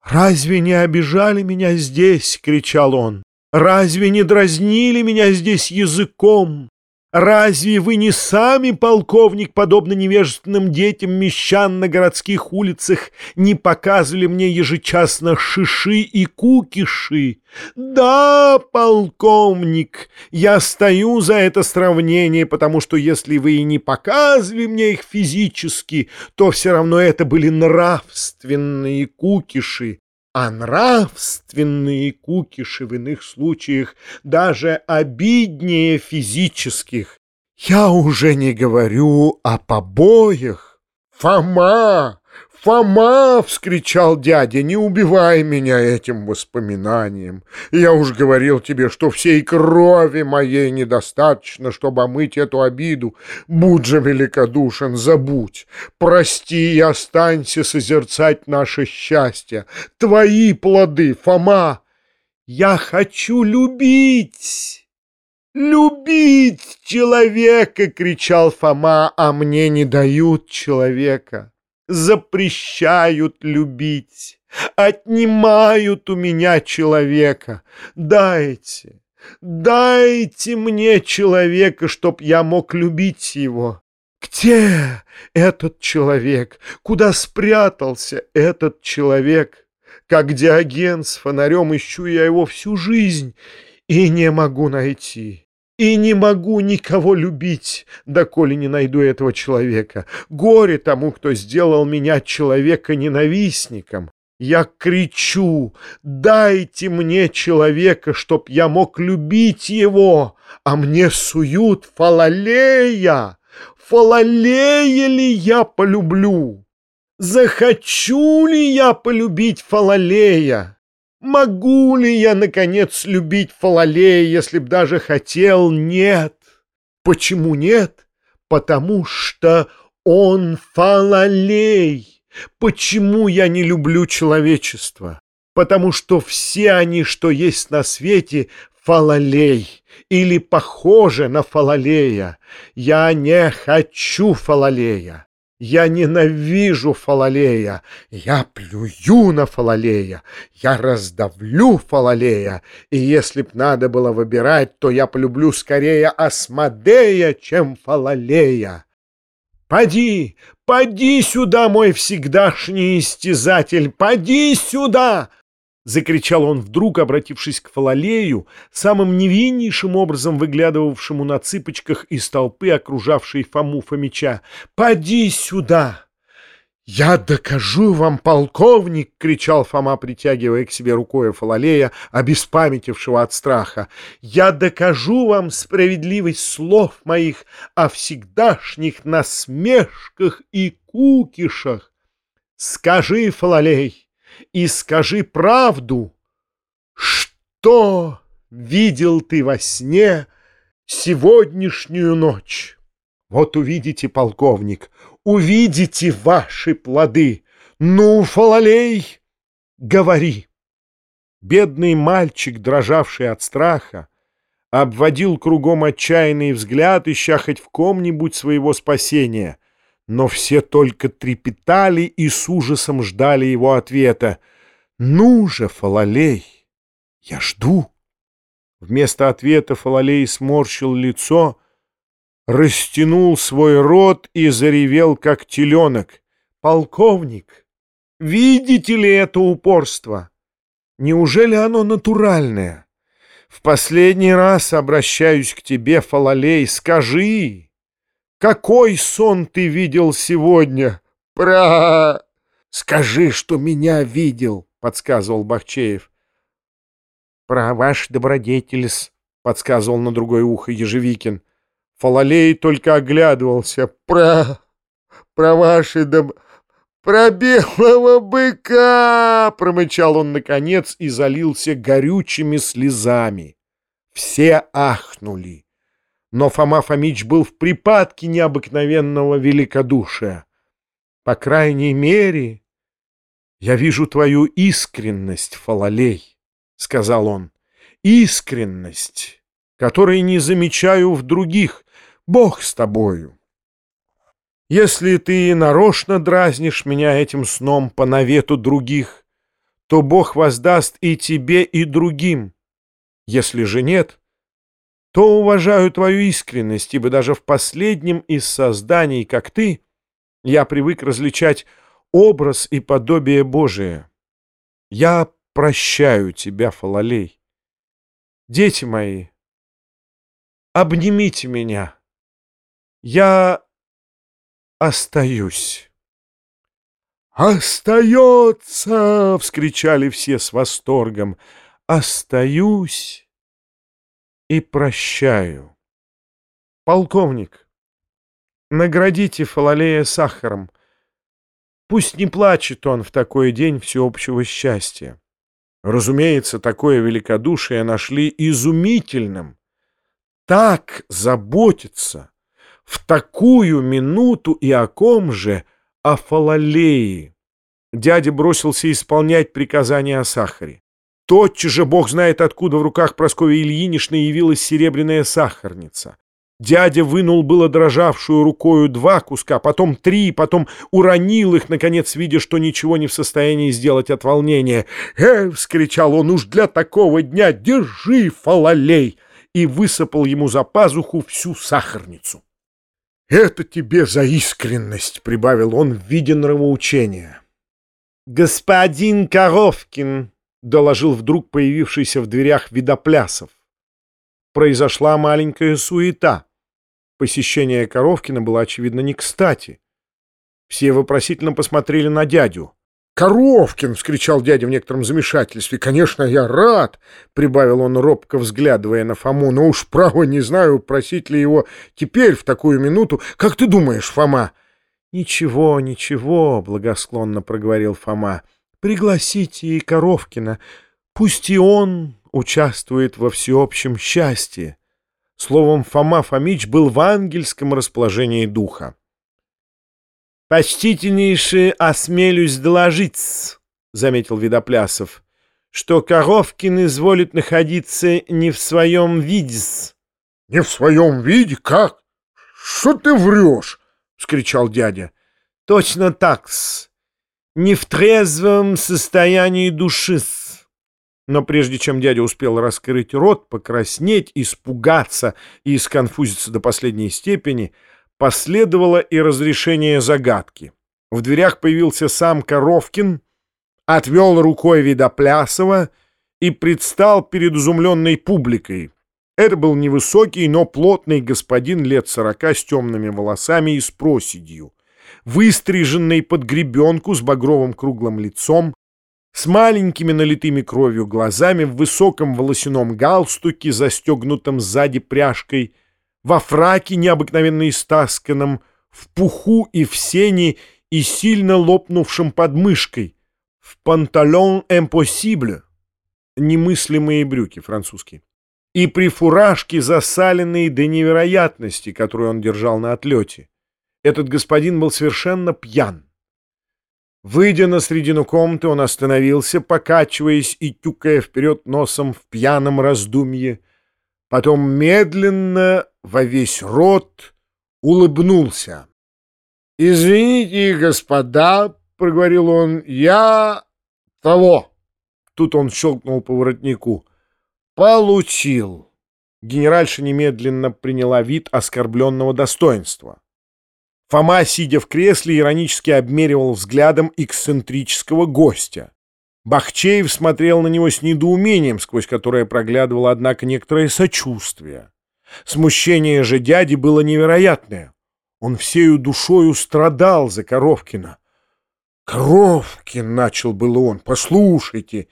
«Разве не обижали меня здесь?» — кричал он. «Разве не дразнили меня здесь языком? Разве вы не сами, полковник, подобно невежественным детям мещан на городских улицах, не показывали мне ежечасно шиши и кукиши? Да, полковник, я стою за это сравнение, потому что если вы и не показывали мне их физически, то все равно это были нравственные кукиши. А нравственные кукиши в иных случаях даже обиднее физических. Я уже не говорю о побоях. «Фома! Фома!» — вскричал дядя. «Не убивай меня этим воспоминанием. Я уж говорил тебе, что всей крови моей недостаточно, чтобы омыть эту обиду. Будь же великодушен, забудь. Прости и останься созерцать наше счастье. Твои плоды, Фома!» «Я хочу любить! Любить человека!» — кричал Фома, «а мне не дают человека. Запрещают любить, отнимают у меня человека. Дайте, дайте мне человека, чтоб я мог любить его. Где этот человек? Куда спрятался этот человек? Как Диоген с фонарем ищу я его всю жизнь и не могу найти». И не могу никого любить, доколе не найду этого человека. Горе тому, кто сделал меня человека-ненавистником. Я кричу: дайте мне человека, чтоб я мог любить его, а мне суют Фалалея. Фалалея ли я полюблю? Захочу ли я полюбить Фалалея? Могу ли я, наконец, любить Фалалея, если б даже хотел? Нет. Почему нет? Потому что он Фалалей. Почему я не люблю человечество? Потому что все они, что есть на свете, Фалалей или похожи на Фалалея. Я не хочу Фалалея. Я ненавижу Фалалея, я плюю на Фалалея, я раздавлю Фалалея, и если б надо было выбирать, то я полюблю скорее Асмодея, чем Фалалея. Поди, поди сюда, мой всегдашний истязатель, поди сюда! — закричал он вдруг, обратившись к Фалалею, самым невиннейшим образом выглядывавшему на цыпочках из толпы, окружавшей Фому Фомича. «Поди сюда!» «Я докажу вам, полковник!» — кричал Фома, притягивая к себе рукой Фалалея, обеспамятившего от страха. «Я докажу вам справедливость слов моих о всегдашних насмешках и кукишах. Скажи, Фалалей, и скажи правду, что видел ты во сне сегодняшнюю ночь? Вот увидите, полковник, увидите ваши плоды. Ну, Фалалей, говори!» Бедный мальчик, дрожавший от страха, обводил кругом отчаянный взгляд, ища хоть в ком-нибудь своего спасения. Но все только трепетали и с ужасом ждали его ответа. «Ну же, Фалалей, я жду». Вместо ответа Фалалей сморщил лицо, растянул свой рот и заревел, как теленок. «Полковник, видите ли это упорство? Неужели оно натуральное? В последний раз обращаюсь к тебе, Фалалей, скажи, какой сон ты видел сегодня? Скажи, что меня видел, — подсказывал Бахчеев. Про ваш добродетель-с, — подсказывал на другое ухо Ежевикин. Фалалей только оглядывался. Про ваши про белого быка, — промычал он наконец и залился горючими слезами. Все ахнули. Но Фома Фомич был в припадке необыкновенного великодушия. «По крайней мере, я вижу твою искренность, Фалалей», — сказал он. «Искренность, которой не замечаю в других. Бог с тобою. Если ты нарочно дразнишь меня этим сном по навету других, то Бог воздаст и тебе, и другим. Если же нет, то уважаю твою искренность, ибо даже в последнем из созданий, как ты, я привык различать образ и подобие Божие. Я прощаю тебя, Фалалей. Дети мои, обнимите меня. Я остаюсь. «Остается!» — вскричали все с восторгом. «Остаюсь и прощаю». Полковник, наградите Фалалея сахаром. Пусть не плачет он в такой день всеобщего счастья. Разумеется, такое великодушие нашли изумительным. Так заботиться в такую минуту и о ком же, о Фалалее. Дядя бросился исполнять приказание о сахаре. Тотчас же, бог знает откуда, в руках Прасковьи Ильиничны явилась серебряная сахарница. Дядя вынул было дрожавшую рукою 2 куска, потом 3, потом уронил их, наконец, видя, что ничего не в состоянии сделать от волнения. Вскричал он, уж для такого дня держи, Фалалей! И высыпал ему за пазуху всю сахарницу. «Это тебе за искренность», — прибавил он в виде нравоучения. «Господин Коровкин», — доложил вдруг появившийся в дверях Видоплясов. Произошла маленькая суета. Посещение Коровкина было, очевидно, не кстати. Все вопросительно посмотрели на дядю. «Коровкин!» — вскричал дядя в некотором замешательстве. «Конечно, я рад!» — прибавил он, робко взглядывая на Фому. «Но уж, право, не знаю, просить ли его теперь, в такую минуту. Как ты думаешь, Фома?» «Ничего, ничего!» — благосклонно проговорил Фома. «Пригласите и Коровкина. Пусть и он участвует во всеобщем счастье». Словом, Фома Фомич был в ангельском расположении духа. «Почтительнейше осмелюсь доложить, — заметил Видоплясов, — что Коровкин изволит находиться не в своем виде». «Не в своем виде? Как? Что ты врешь?» — вскричал дядя. «Точно так-с. Не в трезвом состоянии души-с». Но прежде чем дядя успел раскрыть рот, покраснеть, испугаться и сконфузиться до последней степени, последовало и разрешение загадки. В дверях появился сам Коровкин, отвел рукой Видоплясова и предстал перед изумленной публикой. Это был невысокий, но плотный господин лет 40 с темными волосами и с проседью, выстриженный под гребенку с багровым круглым лицом, с маленькими налитыми кровью глазами, в высоком волосяном галстуке, застегнутом сзади пряжкой, во фраке необыкновенно истасканном, в пуху и в сене и сильно лопнувшим подмышкой, в панталон импосибле, немыслимые брюки французские, и при фуражке, засаленной до невероятности, которую он держал на отлете. Этот господин был совершенно пьян. Выйдя на средину комнаты, он остановился, покачиваясь и тюкая вперед носом в пьяном раздумье. Потом медленно во весь рот улыбнулся. «Извините, господа, — проговорил он, — я того». Тут он щелкнул по воротнику. «Получил». Генеральша немедленно приняла вид оскорбленного достоинства. Фома, сидя в кресле, иронически обмеривал взглядом эксцентрического гостя. Бахчеев смотрел на него с недоумением, сквозь которое проглядывало, однако, некоторое сочувствие. Смущение же дяди было невероятное. Он всею душою страдал за Коровкина. «Коровкин!» — начал было он. «Послушайте!»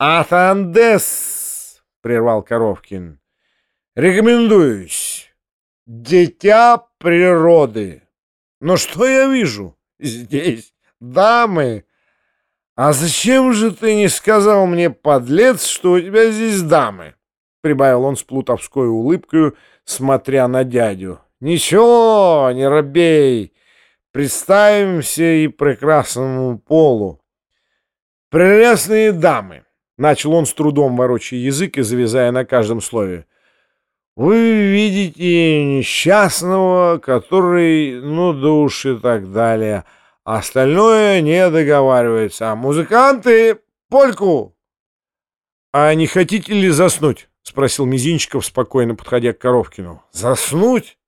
«Атандес!» — прервал Коровкин. «Рекомендуюсь. Дитя природы. Но что я вижу? Здесь дамы. А зачем же ты не сказал мне, подлец, что у тебя здесь дамы?» — прибавил он с плутовской улыбкой, смотря на дядю. «Ничего, не робей. Представимся и прекрасному полу. Прелестные дамы», — начал он с трудом ворочая язык и завязая на каждом слове. «Вы видите несчастного, который, ну да уж и так далее. Остальное не договаривается. А музыканты, польку!» «А не хотите ли заснуть?» — спросил Мизинчиков, спокойно подходя к Коровкину. «Заснуть?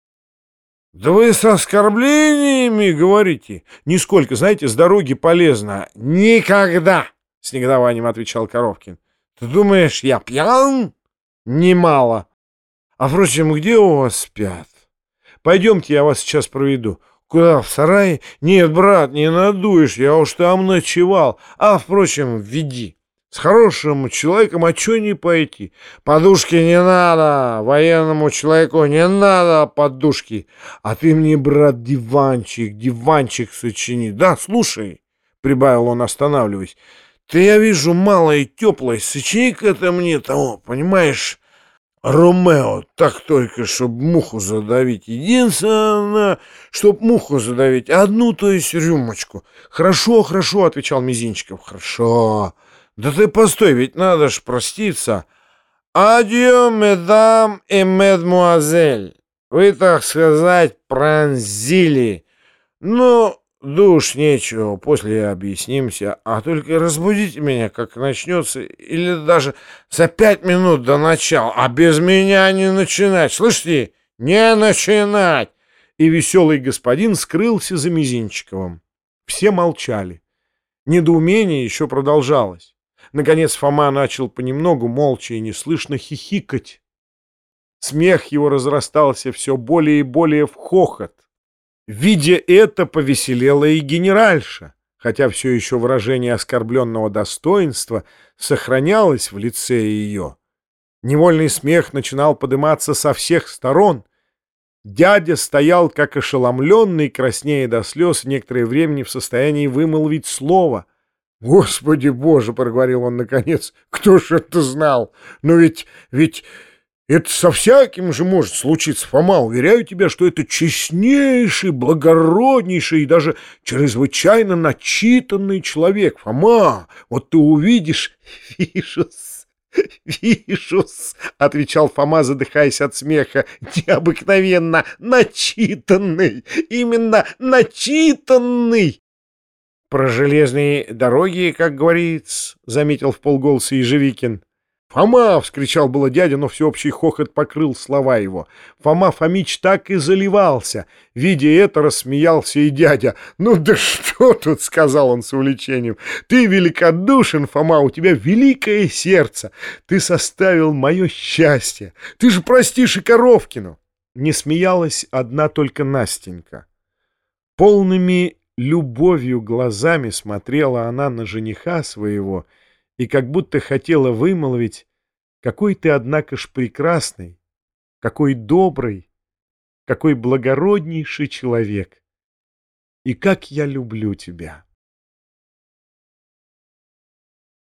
Да вы с оскорблениями говорите!» «Нисколько, знаете, с дороги полезно». «Никогда!» — с негодованием отвечал Коровкин. «Ты думаешь, я пьян?» «Немало. А, впрочем, где у вас спят?» Пойдемте, я вас сейчас проведу». «Куда, в сарай? Нет, брат, не надуешь, я уж там ночевал. А, впрочем, веди. С хорошим человеком, а чё не пойти? Подушки не надо, военному человеку не надо подушки. А ты мне, брат, диванчик сочини. Да, слушай, — прибавил он, останавливаясь, — ты, я вижу, мало и теплой, сочини-ка это мне того, понимаешь, Ромео, так только, чтоб муху задавить. Единственное, чтоб муху задавить. Одну, то есть рюмочку. Хорошо, хорошо, — отвечал Мизинчиков. Хорошо. Да ты постой, ведь надо ж проститься. Адьё, медам и мадемуазель. Вы, так сказать, пронзили. Ну, душ нечего, после объяснимся. А только разбудите меня, как начнется, или даже за 5 минут до начала. А без меня не начинать, слышите? Не начинать!» И веселый господин скрылся за Мизинчиковым. Все молчали. Недоумение еще продолжалось. Наконец Фома начал понемногу, молча и неслышно хихикать. Смех его разрастался все более и более в хохот. Видя это, повеселела и генеральша, хотя все еще выражение оскорбленного достоинства сохранялось в лице ее. Невольный смех начинал подниматься со всех сторон. Дядя стоял как ошеломленный, краснея до слез, некоторое время не в состоянии вымолвить слово. «Господи Боже!» — проговорил он наконец. «Кто ж это знал? Но ведь это со всяким же может случиться, Фома. Уверяю тебя, что это честнейший, благороднейший и даже чрезвычайно начитанный человек. Фома, вот ты увидишь...» «Вижу-с, вижу-с», — отвечал Фома, задыхаясь от смеха. «Необыкновенно начитанный, именно начитанный». «Про железные дороги, как говорится», — заметил вполголоса Ежевикин. «Фома!» — вскричал было дядя, но всеобщий хохот покрыл слова его. Фома Фомич так и заливался. Видя это, рассмеялся и дядя. «Ну да что тут!» — сказал он с увлечением. «Ты великодушен, Фома, у тебя великое сердце. Ты составил мое счастье. Ты же простишь и Коровкину!» Не смеялась одна только Настенька. Полными любовью глазами смотрела она на жениха своего и как будто хотела вымолвить: «Какой ты, однако ж, прекрасный, какой добрый, какой благороднейший человек, и как я люблю тебя!»